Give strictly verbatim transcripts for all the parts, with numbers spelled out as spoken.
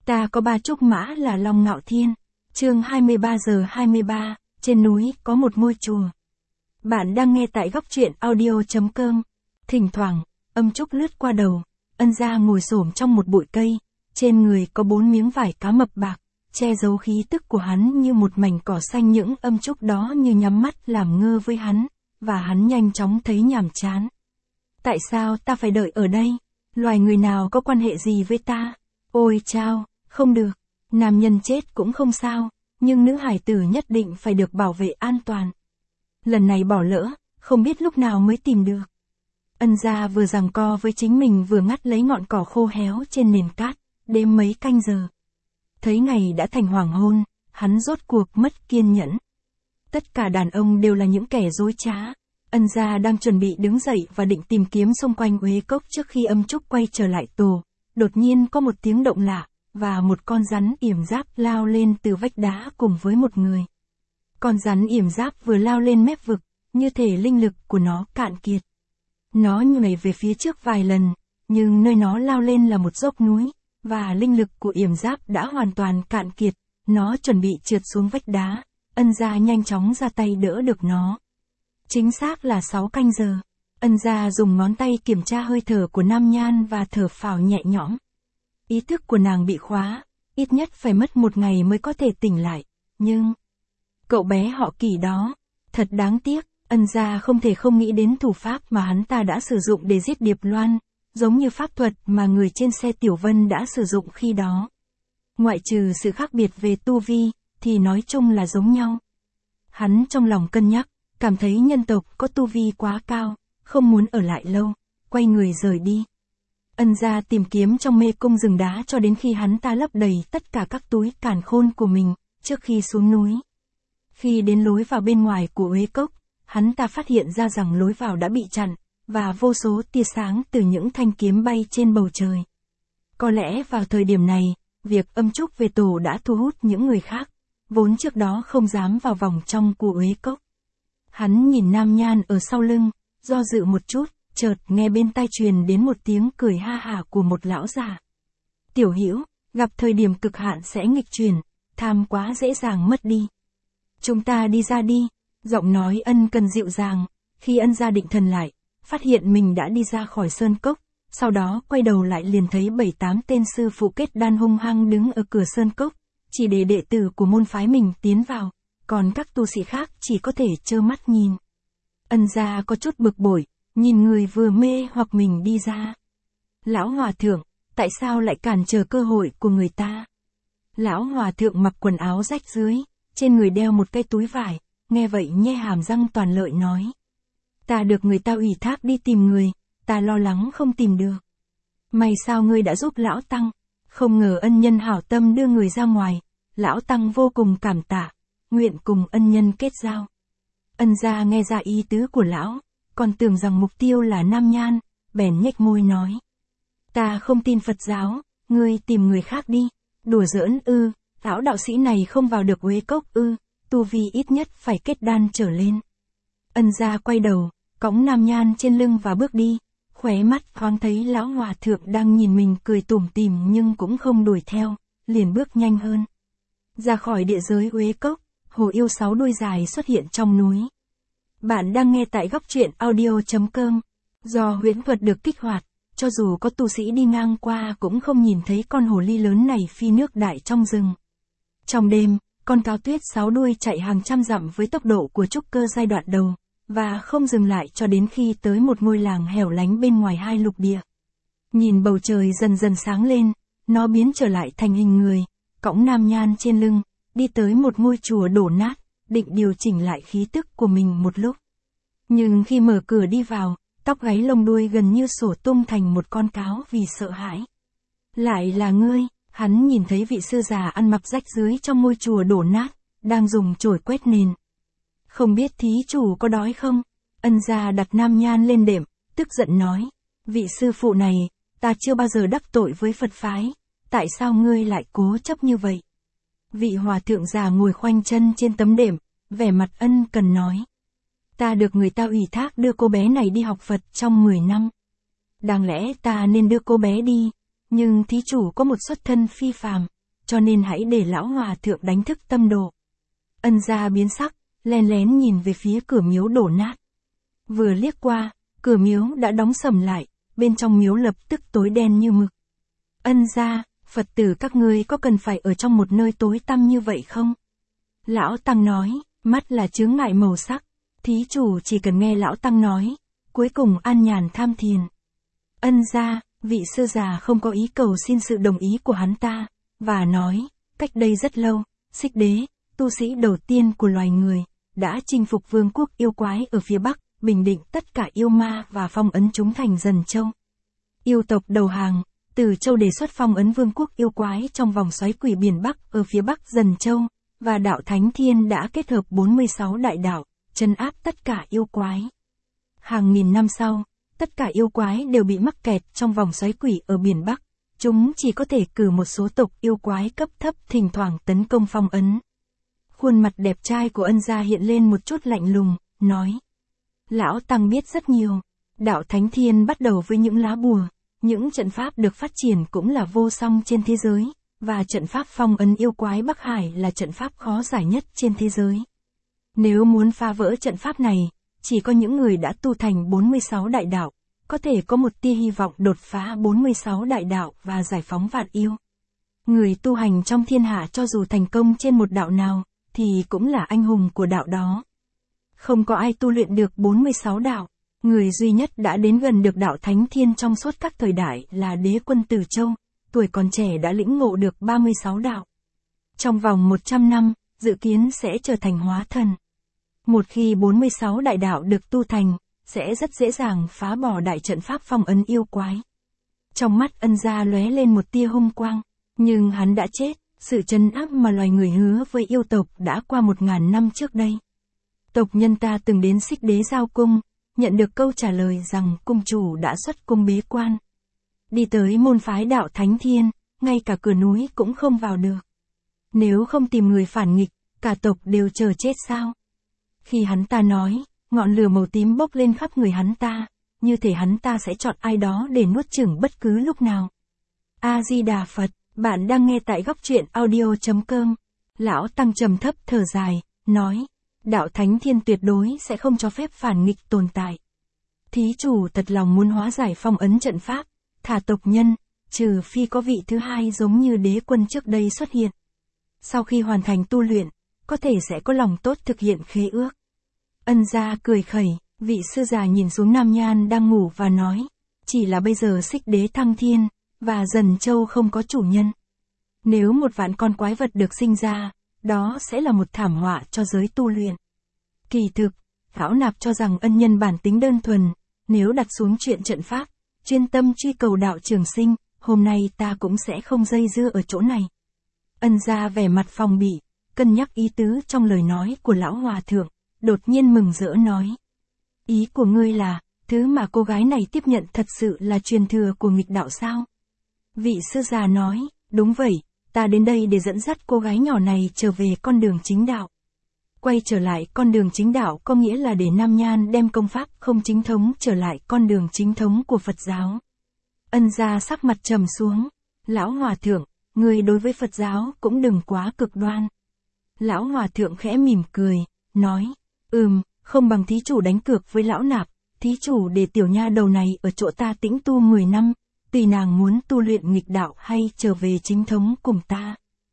Ta có ba trúc mã là Long Ngạo Thiên. Chương hai mươi ba giờ hai mươi ba, trên núi có một ngôi chùa. Bạn đang nghe tại góc truyện audio chấm com. Thỉnh thoảng, âm trúc lướt qua đầu, ân gia ngồi xổm trong một bụi cây, trên người có bốn miếng vải cá mập bạc, che giấu khí tức của hắn như một mảnh cỏ xanh. Những âm trúc đó như nhắm mắt làm ngơ với hắn, và hắn nhanh chóng thấy nhàm chán. Tại sao ta phải đợi ở đây? Loài người nào có quan hệ gì với ta? Ôi chao, không được. Nam nhân chết cũng không sao, nhưng nữ hải tử nhất định phải được bảo vệ an toàn. Lần này bỏ lỡ, không biết lúc nào mới tìm được. Ân gia vừa giằng co với chính mình vừa ngắt lấy ngọn cỏ khô héo trên nền cát, đếm mấy canh giờ. Thấy ngày đã thành hoàng hôn, hắn rốt cuộc mất kiên nhẫn. Tất cả đàn ông đều là những kẻ dối trá. Ân gia đang chuẩn bị đứng dậy và định tìm kiếm xung quanh uế cốc trước khi âm trúc quay trở lại tổ. Đột nhiên có một tiếng động lạ, và một con rắn yểm giáp lao lên từ vách đá cùng với một người. Con rắn yểm giáp vừa lao lên mép vực, như thể linh lực của nó cạn kiệt. Nó nhảy về phía trước vài lần, nhưng nơi nó lao lên là một dốc núi, và linh lực của yểm giáp đã hoàn toàn cạn kiệt. Nó chuẩn bị trượt xuống vách đá, ân gia nhanh chóng ra tay đỡ được nó. Chính xác là sáu canh giờ. Ân gia dùng ngón tay kiểm tra hơi thở của Nam Nhan và thở phào nhẹ nhõm. Ý thức của nàng bị khóa, ít nhất phải mất một ngày mới có thể tỉnh lại, nhưng... Cậu bé họ Kỷ đó, thật đáng tiếc, ân gia không thể không nghĩ đến thủ pháp mà hắn ta đã sử dụng để giết Điệp Loan, giống như pháp thuật mà người trên xe Tiểu Vân đã sử dụng khi đó. Ngoại trừ sự khác biệt về tu vi, thì nói chung là giống nhau. Hắn trong lòng cân nhắc, cảm thấy nhân tộc có tu vi quá cao, không muốn ở lại lâu, quay người rời đi. Ân gia tìm kiếm trong mê cung rừng đá cho đến khi hắn ta lấp đầy tất cả các túi càn khôn của mình, trước khi xuống núi. Khi đến lối vào bên ngoài của uế cốc, hắn ta phát hiện ra rằng lối vào đã bị chặn, và vô số tia sáng từ những thanh kiếm bay trên bầu trời. Có lẽ vào thời điểm này, việc âm trúc về tổ đã thu hút những người khác, vốn trước đó không dám vào vòng trong của uế cốc. Hắn nhìn Nam Nhan ở sau lưng, do dự một chút, chợt nghe bên tai truyền đến một tiếng cười ha hả của một lão già. Tiểu Hữu, gặp thời điểm cực hạn sẽ nghịch chuyển, tham quá dễ dàng mất đi. Chúng ta đi ra đi, giọng nói ân cần dịu dàng, khi ân gia định thần lại, phát hiện mình đã đi ra khỏi sơn cốc, sau đó quay đầu lại liền thấy bảy tám tên sư phụ kết đan hung hăng đứng ở cửa sơn cốc, chỉ để đệ tử của môn phái mình tiến vào, còn các tu sĩ khác chỉ có thể trơ mắt nhìn. Ân gia có chút bực bội, nhìn người vừa mê hoặc mình đi ra. Lão hòa thượng, tại sao lại cản trở cơ hội của người ta? Lão hòa thượng mặc quần áo rách rưới, trên người đeo một cái túi vải, nghe vậy nhe hàm răng toàn lợi nói. Ta được người ta ủy thác đi tìm người, ta lo lắng không tìm được. May sao ngươi đã giúp lão tăng, không ngờ ân nhân hảo tâm đưa người ra ngoài, lão tăng vô cùng cảm tạ, nguyện cùng ân nhân kết giao. Ân gia nghe ra ý tứ của lão, còn tưởng rằng mục tiêu là Nam Nhan, bèn nhếch môi nói. Ta không tin Phật giáo, ngươi tìm người khác đi. Đùa giỡn ư, lão đạo sĩ này không vào được uế cốc ư, tu vi ít nhất phải kết đan trở lên. Ân gia quay đầu, cõng Nam Nhan trên lưng và bước đi, khóe mắt thoáng thấy lão hòa thượng đang nhìn mình cười tủm tỉm nhưng cũng không đuổi theo, liền bước nhanh hơn. Ra khỏi địa giới uế cốc, hồ yêu sáu đuôi dài xuất hiện trong núi. Bạn đang nghe tại góc truyện audio chấm com. Do huyễn thuật được kích hoạt, cho dù có tu sĩ đi ngang qua cũng không nhìn thấy con hồ ly lớn này phi nước đại trong rừng. Trong đêm, con cáo tuyết sáu đuôi chạy hàng trăm dặm với tốc độ của trúc cơ giai đoạn đầu, và không dừng lại cho đến khi tới một ngôi làng hẻo lánh bên ngoài hai lục địa. Nhìn bầu trời dần dần sáng lên, nó biến trở lại thành hình người, cõng Nam Nhan trên lưng, đi tới một ngôi chùa đổ nát, định điều chỉnh lại khí tức của mình một lúc. Nhưng khi mở cửa đi vào, tóc gáy lông đuôi gần như sổ tung thành một con cáo vì sợ hãi. Lại là ngươi, hắn nhìn thấy vị sư già ăn mặc rách rưới trong ngôi chùa đổ nát, đang dùng chổi quét nền. Không biết thí chủ có đói không? Ân gia đặt Nam Nhan lên đệm, tức giận nói. Vị sư phụ này, ta chưa bao giờ đắc tội với Phật phái, tại sao ngươi lại cố chấp như vậy? Vị hòa thượng già ngồi khoanh chân trên tấm đệm, vẻ mặt ân cần nói. Ta được người ta ủy thác đưa cô bé này đi học Phật trong mười năm. Đáng lẽ ta nên đưa cô bé đi, nhưng thí chủ có một xuất thân phi phàm, cho nên hãy để lão hòa thượng đánh thức tâm độ. Ân gia biến sắc, len lén nhìn về phía cửa miếu đổ nát. Vừa liếc qua, cửa miếu đã đóng sầm lại, bên trong miếu lập tức tối đen như mực. Ân gia, Phật tử các ngươi có cần phải ở trong một nơi tối tăm như vậy không? Lão Tăng nói, mắt là chướng ngại màu sắc, thí chủ chỉ cần nghe lão Tăng nói, cuối cùng an nhàn tham thiền. Ân gia, vị sư già không có ý cầu xin sự đồng ý của hắn ta, và nói, cách đây rất lâu, Xích Đế, tu sĩ đầu tiên của loài người, đã chinh phục vương quốc yêu quái ở phía Bắc, bình định tất cả yêu ma và phong ấn chúng thành Dần Châu. Yêu tộc đầu hàng, Từ Châu đề xuất phong ấn vương quốc yêu quái trong vòng xoáy quỷ biển Bắc ở phía Bắc Dần Châu, và đạo Thánh Thiên đã kết hợp bốn mươi sáu đại đạo, trấn áp tất cả yêu quái. Hàng nghìn năm sau, tất cả yêu quái đều bị mắc kẹt trong vòng xoáy quỷ ở biển Bắc, chúng chỉ có thể cử một số tộc yêu quái cấp thấp thỉnh thoảng tấn công phong ấn. Khuôn mặt đẹp trai của Ân gia hiện lên một chút lạnh lùng, nói. Lão Tăng biết rất nhiều. Đạo Thánh Thiên bắt đầu với những lá bùa, những trận pháp được phát triển cũng là vô song trên thế giới, và trận pháp phong ấn yêu quái Bắc Hải là trận pháp khó giải nhất trên thế giới. Nếu muốn phá vỡ trận pháp này, chỉ có những người đã tu thành bốn mươi sáu đại đạo, có thể có một tia hy vọng đột phá bốn mươi sáu đại đạo và giải phóng vạn yêu. Người tu hành trong thiên hạ cho dù thành công trên một đạo nào, thì cũng là anh hùng của đạo đó. Không có ai tu luyện được bốn mươi sáu đạo, người duy nhất đã đến gần được đạo Thánh Thiên trong suốt các thời đại là Đế Quân Từ Châu, tuổi còn trẻ đã lĩnh ngộ được ba mươi sáu đạo. Trong vòng một trăm năm, dự kiến sẽ trở thành hóa thần. Một khi bốn mươi sáu đại đạo được tu thành, sẽ rất dễ dàng phá bỏ đại trận pháp phong ấn yêu quái. Trong mắt Ân gia lóe lên một tia hung quang, nhưng hắn đã chết, sự trấn áp mà loài người hứa với yêu tộc đã qua một ngàn năm trước đây. Tộc nhân ta từng đến Xích Đế giao cung, nhận được câu trả lời rằng cung chủ đã xuất cung bế quan. Đi tới môn phái đạo Thánh Thiên, ngay cả cửa núi cũng không vào được. Nếu không tìm người phản nghịch, cả tộc đều chờ chết sao? Khi hắn ta nói, ngọn lửa màu tím bốc lên khắp người hắn ta, như thể hắn ta sẽ chọn ai đó để nuốt chửng bất cứ lúc nào. A-di-đà Phật, bạn đang nghe tại góc truyện audio chấm com. Lão Tăng trầm thấp thở dài, nói, đạo Thánh Thiên tuyệt đối sẽ không cho phép phản nghịch tồn tại. Thí chủ thật lòng muốn hóa giải phong ấn trận pháp, thả tộc nhân, trừ phi có vị thứ hai giống như Đế Quân trước đây xuất hiện. Sau khi hoàn thành tu luyện, có thể sẽ có lòng tốt thực hiện khế ước. Ân gia cười khẩy, vị sư già nhìn xuống Nam Nhan đang ngủ và nói, chỉ là bây giờ Xích Đế thăng thiên, và Dần Châu không có chủ nhân. Nếu một vạn con quái vật được sinh ra, đó sẽ là một thảm họa cho giới tu luyện. Kỳ thực, Lão Nạp cho rằng ân nhân bản tính đơn thuần, nếu đặt xuống chuyện trận pháp, chuyên tâm truy cầu đạo trường sinh, hôm nay ta cũng sẽ không dây dưa ở chỗ này. Ân gia vẻ mặt phòng bị, cân nhắc ý tứ trong lời nói của Lão Hòa Thượng, đột nhiên mừng rỡ nói. Ý của ngươi là, thứ mà cô gái này tiếp nhận thật sự là truyền thừa của nghịch đạo sao? Vị sư già nói, đúng vậy, ta đến đây để dẫn dắt cô gái nhỏ này trở về con đường chính đạo. Quay trở lại con đường chính đạo có nghĩa là để Nam Nhan đem công pháp không chính thống trở lại con đường chính thống của Phật giáo. Ân gia sắc mặt trầm xuống, Lão Hòa Thượng, ngươi đối với Phật giáo cũng đừng quá cực đoan. Lão Hòa Thượng khẽ mỉm cười, nói, ừm, không bằng thí chủ đánh cược với Lão Nạp, thí chủ để tiểu nha đầu này ở chỗ ta tĩnh tu mười năm, tùy nàng muốn tu luyện nghịch đạo hay trở về chính thống cùng ta.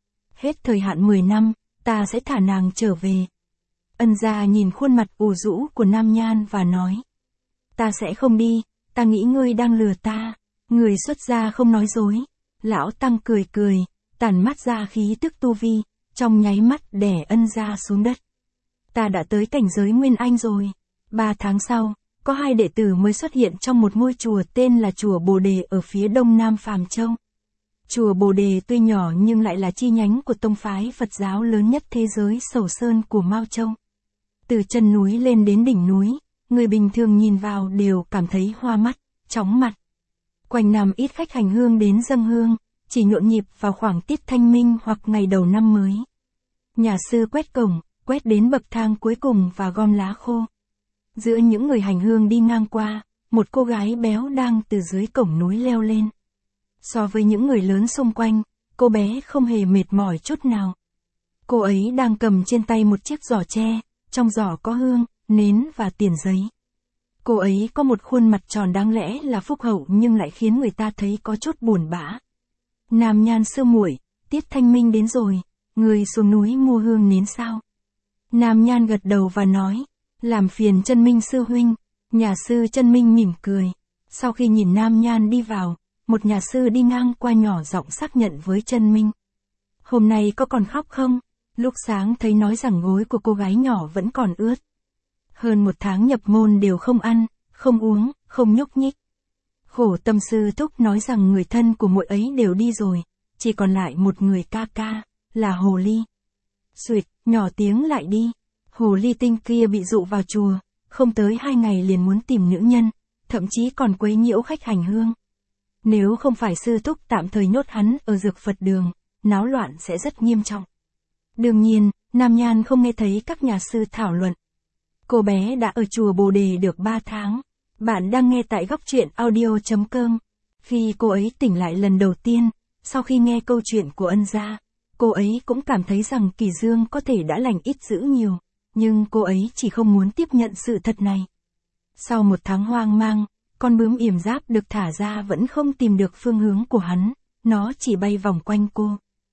Hết thời hạn mười năm, ta sẽ thả nàng trở về. Ân gia nhìn khuôn mặt ủ rũ của Nam Nhan và nói, ta sẽ không đi, ta nghĩ ngươi đang lừa ta, người xuất gia không nói dối. Lão Tăng cười cười, tản mắt ra khí tức tu vi, trong nháy mắt đè Ân gia xuống đất. Ta đã tới cảnh giới Nguyên Anh rồi. Ba tháng sau, có hai đệ tử mới xuất hiện trong một ngôi chùa tên là chùa Bồ Đề ở phía đông nam Phàm Châu. Chùa Bồ Đề tuy nhỏ nhưng lại là chi nhánh của tông phái Phật giáo lớn nhất thế giới Sầu Sơn của Mao Châu. Từ chân núi lên đến đỉnh núi, người bình thường nhìn vào đều cảm thấy hoa mắt, chóng mặt. Quanh năm ít khách hành hương đến dâng hương, chỉ nhộn nhịp vào khoảng tiết thanh minh hoặc ngày đầu năm mới. Nhà sư quét cổng, quét đến bậc thang cuối cùng và gom lá khô. Giữa những người hành hương đi ngang qua, một cô gái béo đang từ dưới cổng núi leo lên. So với những người lớn xung quanh, cô bé không hề mệt mỏi chút nào. Cô ấy đang cầm trên tay một chiếc giỏ tre, trong giỏ có hương, nến và tiền giấy. Cô ấy có một khuôn mặt tròn đáng lẽ là phúc hậu nhưng lại khiến người ta thấy có chút buồn bã. Nam Nhan sư muội, tiết thanh minh đến rồi, người xuống núi mua hương nến sao? Nam Nhan gật đầu và nói, làm phiền Chân Minh sư huynh. Nhà sư Chân Minh mỉm cười. Sau khi nhìn Nam Nhan đi vào, một nhà sư đi ngang qua nhỏ giọng xác nhận với Chân Minh. Hôm nay có còn khóc không? Lúc sáng thấy nói rằng gối của cô gái nhỏ vẫn còn ướt. Hơn một tháng nhập môn đều không ăn, không uống, không nhúc nhích. Khổ tâm sư thúc nói rằng người thân của muội ấy đều đi rồi, chỉ còn lại một người ca ca, là Hồ Ly. Xuyệt, nhỏ tiếng lại đi. Hồ Ly Tinh kia bị dụ vào chùa, không tới hai ngày liền muốn tìm nữ nhân, thậm chí còn quấy nhiễu khách hành hương. Nếu không phải sư thúc tạm thời nhốt hắn ở dược Phật đường, náo loạn sẽ rất nghiêm trọng. Đương nhiên, Nam Nhan không nghe thấy các nhà sư thảo luận. Cô bé đã ở chùa Bồ Đề được ba tháng. Bạn đang nghe tại góc truyện audio chấm com. Khi cô ấy tỉnh lại lần đầu tiên, sau khi nghe câu chuyện của ân gia, cô ấy cũng cảm thấy rằng Kỳ Dương có thể đã lành ít dữ nhiều, nhưng cô ấy chỉ không muốn tiếp nhận sự thật này. Sau một tháng hoang mang, con bướm yểm giáp được thả ra vẫn không tìm được phương hướng của hắn, nó chỉ bay vòng quanh cô.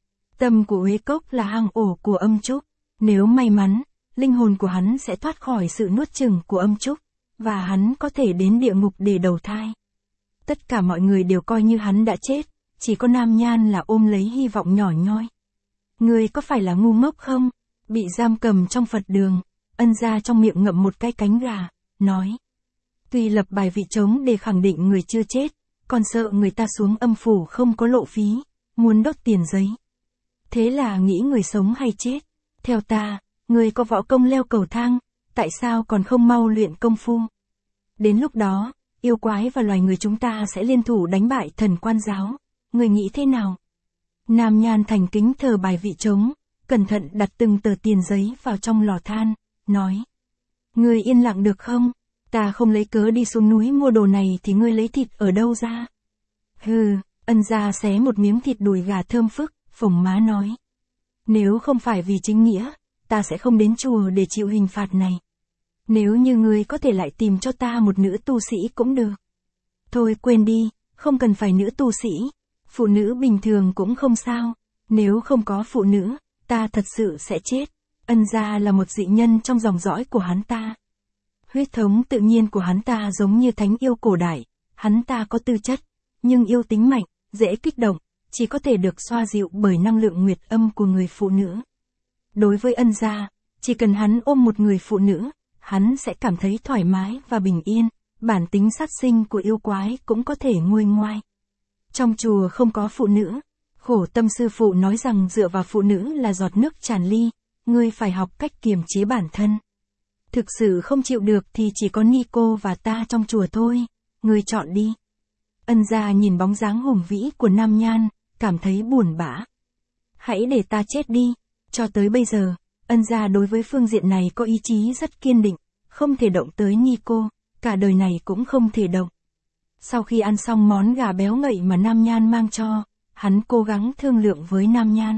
Tâm của Uế Cốc là hang ổ của âm trúc, nếu may mắn, linh hồn của hắn sẽ thoát khỏi sự nuốt chửng của âm trúc, và hắn có thể đến địa ngục để đầu thai. Tất cả mọi người đều coi như hắn đã chết, chỉ có Nam Nhan là ôm lấy hy vọng nhỏ nhoi. Người có phải là ngu ngốc không? Bị giam cầm trong Phật đường, ân gia trong miệng ngậm một cái cánh gà, nói. Tuy lập bài vị trống để khẳng định người chưa chết, còn sợ người ta xuống âm phủ không có lộ phí, muốn đốt tiền giấy. Thế là nghĩ người sống hay chết? Theo ta, người có võ công leo cầu thang, tại sao còn không mau luyện công phu? Đến lúc đó, yêu quái và loài người chúng ta sẽ liên thủ đánh bại thần Quan giáo. Người nghĩ thế nào? Nam Nhan thành kính thờ bài vị trống, cẩn thận đặt từng tờ tiền giấy vào trong lò than, nói. Người yên lặng được không? Ta không lấy cớ đi xuống núi mua đồ này thì ngươi lấy thịt ở đâu ra? Hừ, ân gia xé một miếng thịt đùi gà thơm phức, phồng má nói. Nếu không phải vì chính nghĩa, ta sẽ không đến chùa để chịu hình phạt này. Nếu như ngươi có thể lại tìm cho ta một nữ tu sĩ cũng được. Thôi quên đi, không cần phải nữ tu sĩ. Phụ nữ bình thường cũng không sao. Nếu không có phụ nữ, ta thật sự sẽ chết. Ân gia là một dị nhân trong dòng dõi của hắn ta. Huyết thống tự nhiên của hắn ta giống như thánh yêu cổ đại. Hắn ta có tư chất, nhưng yêu tính mạnh, dễ kích động, chỉ có thể được xoa dịu bởi năng lượng nguyệt âm của người phụ nữ. Đối với ân gia, chỉ cần hắn ôm một người phụ nữ, hắn sẽ cảm thấy thoải mái và bình yên, bản tính sát sinh của yêu quái cũng có thể nguôi ngoai. Trong chùa không có phụ nữ, khổ tâm sư phụ nói rằng dựa vào phụ nữ là giọt nước tràn ly, ngươi phải học cách kiềm chế bản thân. Thực sự không chịu được thì chỉ có Nico và ta trong chùa thôi, ngươi chọn đi. Ân gia nhìn bóng dáng hùng vĩ của Nam Nhan, cảm thấy buồn bã. Hãy để ta chết đi. Cho tới bây giờ, ân gia đối với phương diện này có ý chí rất kiên định, không thể động tới Nico, cả đời này cũng không thể động. Sau khi ăn xong món gà béo ngậy mà Nam Nhan mang cho, hắn cố gắng thương lượng với Nam Nhan.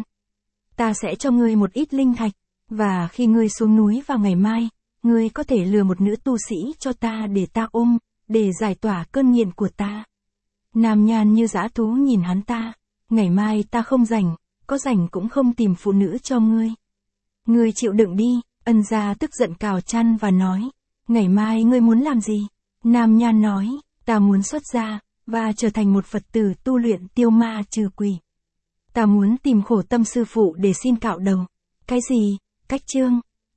Ta sẽ cho ngươi một ít linh thạch, và khi ngươi xuống núi vào ngày mai, ngươi có thể lừa một nữ tu sĩ cho ta để ta ôm, để giải tỏa cơn nghiện của ta. Nam Nhan như dã thú nhìn hắn ta, ngày mai ta không rảnh, có rảnh cũng không tìm phụ nữ cho ngươi. Ngươi chịu đựng đi, ân gia tức giận cào chăn và nói, ngày mai ngươi muốn làm gì? Nam Nhan nói, ta muốn xuất gia, và trở thành một Phật tử tu luyện tiêu ma trừ quỷ. Ta muốn tìm khổ tâm sư phụ để xin cạo đầu. Cái gì? Cách chương.